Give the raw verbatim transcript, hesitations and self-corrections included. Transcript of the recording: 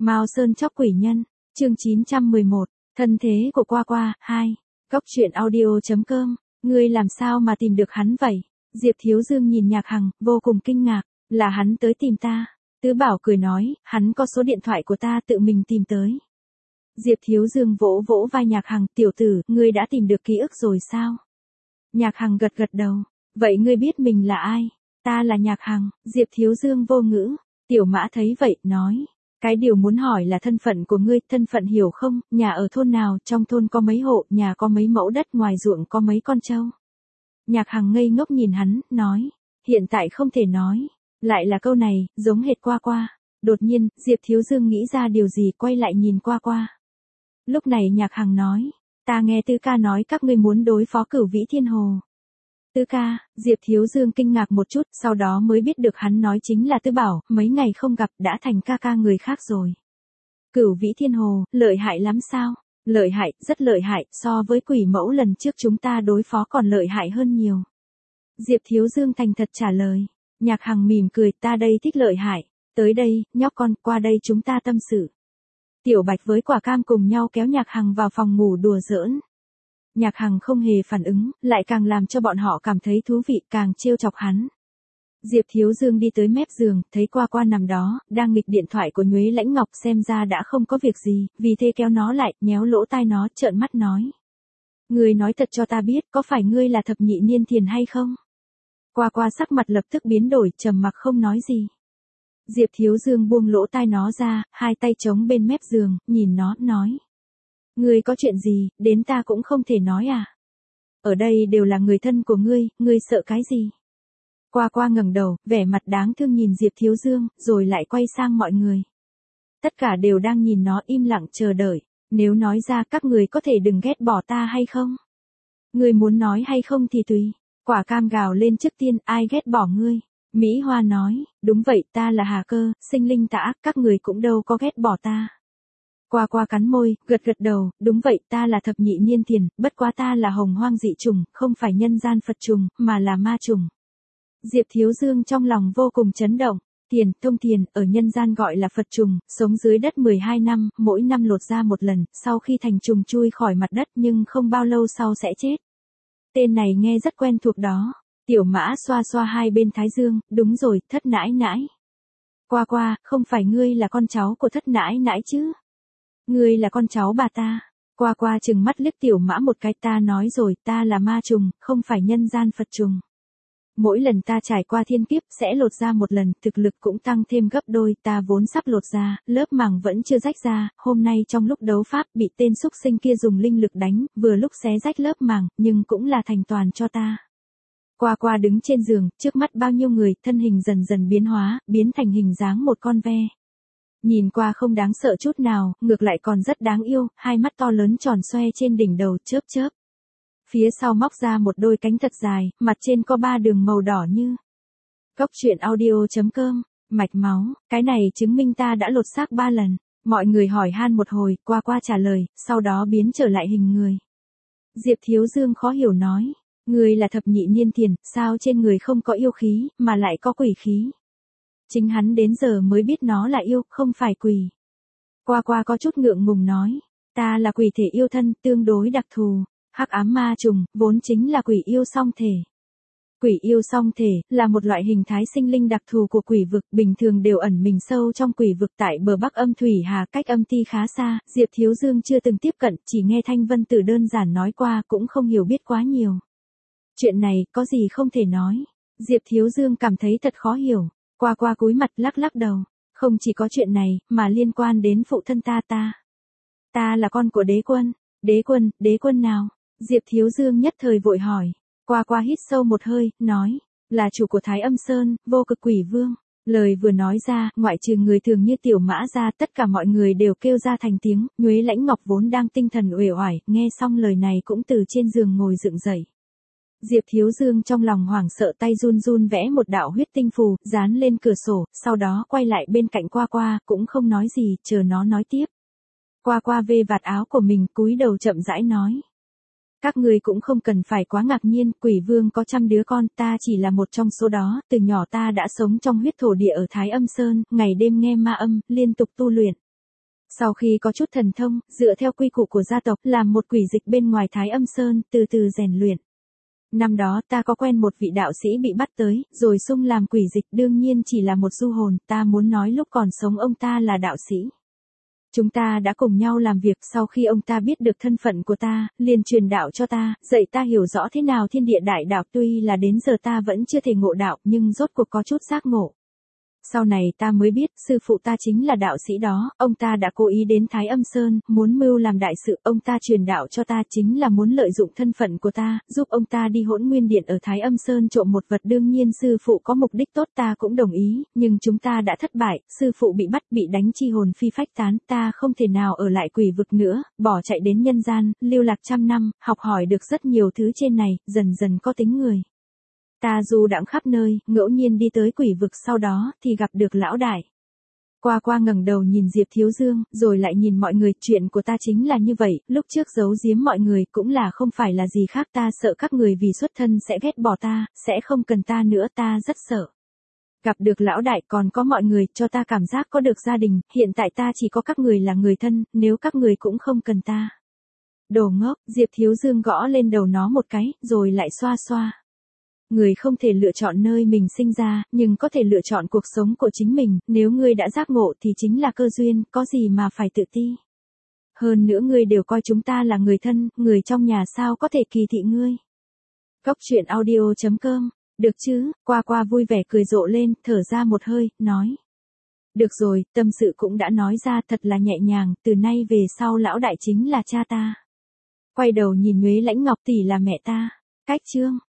Mao Sơn chóc quỷ nhân, chương chín trăm mười một, thân thế của Qua Qua, hai, Cốc truyện audio.com, ngươi làm sao mà tìm được hắn vậy? Diệp Thiếu Dương nhìn Nhạc Hằng, vô cùng kinh ngạc, là hắn tới tìm ta. Tứ Bảo cười nói, hắn có số điện thoại của ta tự mình tìm tới. Diệp Thiếu Dương vỗ vỗ vai Nhạc Hằng, tiểu tử, ngươi đã tìm được ký ức rồi sao? Nhạc Hằng gật gật đầu, vậy ngươi biết mình là ai? Ta là Nhạc Hằng. Diệp Thiếu Dương vô ngữ, Tiểu Mã thấy vậy, nói, cái điều muốn hỏi là thân phận của ngươi, thân phận hiểu không, nhà ở thôn nào, trong thôn có mấy hộ, nhà có mấy mẫu đất, ngoài ruộng có mấy con trâu. Nhạc Hằng ngây ngốc nhìn hắn, nói, hiện tại không thể nói. Lại là câu này, giống hệt Qua Qua. Đột nhiên, Diệp Thiếu Dương nghĩ ra điều gì, quay lại nhìn Qua Qua. Lúc này Nhạc Hằng nói, ta nghe Tứ ca nói các ngươi muốn đối phó Cửu Vĩ Thiên Hồ. Tứ ca, Diệp Thiếu Dương kinh ngạc một chút, sau đó mới biết được hắn nói chính là Tứ Bảo, mấy ngày không gặp đã thành ca ca người khác rồi. Cửu Vĩ Thiên Hồ, lợi hại lắm sao? Lợi hại, rất lợi hại, so với quỷ mẫu lần trước chúng ta đối phó còn lợi hại hơn nhiều. Diệp Thiếu Dương thành thật trả lời. Nhạc Hằng mỉm cười, ta đây thích lợi hại. Tới đây, nhóc con, qua đây chúng ta tâm sự. Tiểu Bạch với Quả Cam cùng nhau kéo Nhạc Hằng vào phòng ngủ đùa giỡn. Nhạc Hằng không hề phản ứng, lại càng làm cho bọn họ cảm thấy thú vị, càng trêu chọc hắn. Diệp Thiếu Dương đi tới mép giường, thấy Qua Qua nằm đó, đang nghịch điện thoại của Nhuế Lãnh Ngọc, xem ra đã không có việc gì, vì thế kéo nó lại, nhéo lỗ tai nó, trợn mắt nói. Ngươi nói thật cho ta biết, có phải ngươi là thập nhị niên thiền hay không? Qua Qua sắc mặt lập tức biến đổi, trầm mặc không nói gì. Diệp Thiếu Dương buông lỗ tai nó ra, hai tay chống bên mép giường, nhìn nó, nói. Ngươi có chuyện gì, đến ta cũng không thể nói à? Ở đây đều là người thân của ngươi, ngươi sợ cái gì? Qua Qua ngẩng đầu, vẻ mặt đáng thương nhìn Diệp Thiếu Dương, rồi lại quay sang mọi người. Tất cả đều đang nhìn nó im lặng chờ đợi, nếu nói ra các người có thể đừng ghét bỏ ta hay không? Ngươi muốn nói hay không thì tùy. Quả Cam gào lên trước tiên, ai ghét bỏ ngươi? Mỹ Hoa nói, đúng vậy, ta là Hà Cơ, sinh linh tà ác, các người cũng đâu có ghét bỏ ta. Qua Qua cắn môi, gật gật đầu, đúng vậy, ta là thập nhị niên thiền, bất quá ta là hồng hoang dị trùng, không phải nhân gian Phật trùng, mà là ma trùng. Diệp Thiếu Dương trong lòng vô cùng chấn động, thiền, thông thiền, ở nhân gian gọi là Phật trùng, sống dưới đất mười hai năm, mỗi năm lột ra một lần, sau khi thành trùng chui khỏi mặt đất nhưng không bao lâu sau sẽ chết. Tên này nghe rất quen thuộc đó. Tiểu Mã xoa xoa hai bên thái dương, đúng rồi, thất nãi nãi. Qua Qua, không phải ngươi là con cháu của thất nãi nãi chứ? Ngươi là con cháu bà ta. Qua Qua trừng mắt liếc Tiểu Mã một cái, ta nói rồi, ta là ma trùng, không phải nhân gian Phật trùng. Mỗi lần ta trải qua thiên kiếp sẽ lột ra một lần, thực lực cũng tăng thêm gấp đôi, ta vốn sắp lột ra, lớp màng vẫn chưa rách ra, hôm nay trong lúc đấu pháp bị tên xúc sinh kia dùng linh lực đánh, vừa lúc xé rách lớp màng, nhưng cũng là thành toàn cho ta. Qua Qua đứng trên giường, trước mắt bao nhiêu người, thân hình dần dần biến hóa, biến thành hình dáng một con ve. Nhìn qua không đáng sợ chút nào, ngược lại còn rất đáng yêu, hai mắt to lớn tròn xoe trên đỉnh đầu, chớp chớp. Phía sau móc ra một đôi cánh thật dài, mặt trên có ba đường màu đỏ như. Cốc truyện audio.com, mạch máu, cái này chứng minh ta đã lột xác ba lần. Mọi người hỏi han một hồi, Qua Qua trả lời, sau đó biến trở lại hình người. Diệp Thiếu Dương khó hiểu nói, người là thập nhị niên thiền, sao trên người không có yêu khí, mà lại có quỷ khí. Chính hắn đến giờ mới biết nó là yêu, không phải quỷ. Qua Qua có chút ngượng ngùng nói, ta là quỷ thể yêu thân, tương đối đặc thù. Hắc ám ma trùng, vốn chính là quỷ yêu song thể. Quỷ yêu song thể, là một loại hình thái sinh linh đặc thù của quỷ vực, bình thường đều ẩn mình sâu trong quỷ vực tại bờ Bắc âm thủy hà, cách âm ti khá xa, Diệp Thiếu Dương chưa từng tiếp cận, chỉ nghe Thanh Vân Tử đơn giản nói qua, cũng không hiểu biết quá nhiều. Chuyện này, có gì không thể nói. Diệp Thiếu Dương cảm thấy thật khó hiểu, Qua Qua cúi mặt lắc lắc đầu, không chỉ có chuyện này, mà liên quan đến phụ thân ta ta. Ta là con của đế quân. Đế quân, đế quân nào? Diệp Thiếu Dương nhất thời vội hỏi. Qua Qua hít sâu một hơi, nói, là chủ của Thái Âm Sơn, vô cực quỷ vương. Lời vừa nói ra, ngoại trừ người thường như Tiểu Mã ra, tất cả mọi người đều kêu ra thành tiếng. Nhuế Lãnh Ngọc vốn đang tinh thần uể oải, nghe xong lời này cũng từ trên giường ngồi dựng dậy. Diệp Thiếu Dương trong lòng hoảng sợ, tay run run vẽ một đạo huyết tinh phù, dán lên cửa sổ, sau đó quay lại bên cạnh Qua Qua, cũng không nói gì, chờ nó nói tiếp. Qua Qua vê vạt áo của mình, cúi đầu chậm rãi nói. Các người cũng không cần phải quá ngạc nhiên, quỷ vương có trăm đứa con, ta chỉ là một trong số đó, từ nhỏ ta đã sống trong huyết thổ địa ở Thái Âm Sơn, ngày đêm nghe ma âm, liên tục tu luyện. Sau khi có chút thần thông, dựa theo quy củ của gia tộc, làm một quỷ dịch bên ngoài Thái Âm Sơn, từ từ rèn luyện. Năm đó ta có quen một vị đạo sĩ bị bắt tới, rồi xung làm quỷ dịch, đương nhiên chỉ là một du hồn, ta muốn nói lúc còn sống ông ta là đạo sĩ. Chúng ta đã cùng nhau làm việc, sau khi ông ta biết được thân phận của ta, liền truyền đạo cho ta, dạy ta hiểu rõ thế nào thiên địa đại đạo, tuy là đến giờ ta vẫn chưa thể ngộ đạo, nhưng rốt cuộc có chút giác ngộ. Sau này ta mới biết, sư phụ ta chính là đạo sĩ đó, ông ta đã cố ý đến Thái Âm Sơn, muốn mưu làm đại sự, ông ta truyền đạo cho ta chính là muốn lợi dụng thân phận của ta, giúp ông ta đi Hỗn Nguyên Điện ở Thái Âm Sơn trộm một vật, đương nhiên sư phụ có mục đích tốt ta cũng đồng ý, nhưng chúng ta đã thất bại, sư phụ bị bắt, bị đánh chi hồn phi phách tán, ta không thể nào ở lại quỷ vực nữa, bỏ chạy đến nhân gian, lưu lạc trăm năm, học hỏi được rất nhiều thứ trên này, dần dần có tính người. Ta du đãng khắp nơi, ngẫu nhiên đi tới quỷ vực, sau đó thì gặp được lão đại. Qua qua ngẩng đầu nhìn Diệp Thiếu Dương, rồi lại nhìn mọi người, chuyện của ta chính là như vậy, lúc trước giấu giếm mọi người cũng là không phải là gì khác, ta sợ các người vì xuất thân sẽ ghét bỏ ta, sẽ không cần ta nữa, ta rất sợ. Gặp được lão đại còn có mọi người, cho ta cảm giác có được gia đình, hiện tại ta chỉ có các người là người thân, nếu các người cũng không cần ta. Đồ ngốc, Diệp Thiếu Dương gõ lên đầu nó một cái, rồi lại xoa xoa. Người không thể lựa chọn nơi mình sinh ra, nhưng có thể lựa chọn cuộc sống của chính mình, nếu ngươi đã giác ngộ thì chính là cơ duyên, có gì mà phải tự ti. Hơn nữa ngươi đều coi chúng ta là người thân, người trong nhà sao có thể kỳ thị ngươi. Cốc truyện audio chấm com, được chứ, qua qua vui vẻ cười rộ lên, thở ra một hơi, nói. Được rồi, tâm sự cũng đã nói ra, thật là nhẹ nhàng, từ nay về sau lão đại chính là cha ta. Quay đầu nhìn Nhuế Lãnh Ngọc tỷ là mẹ ta. Cách chương.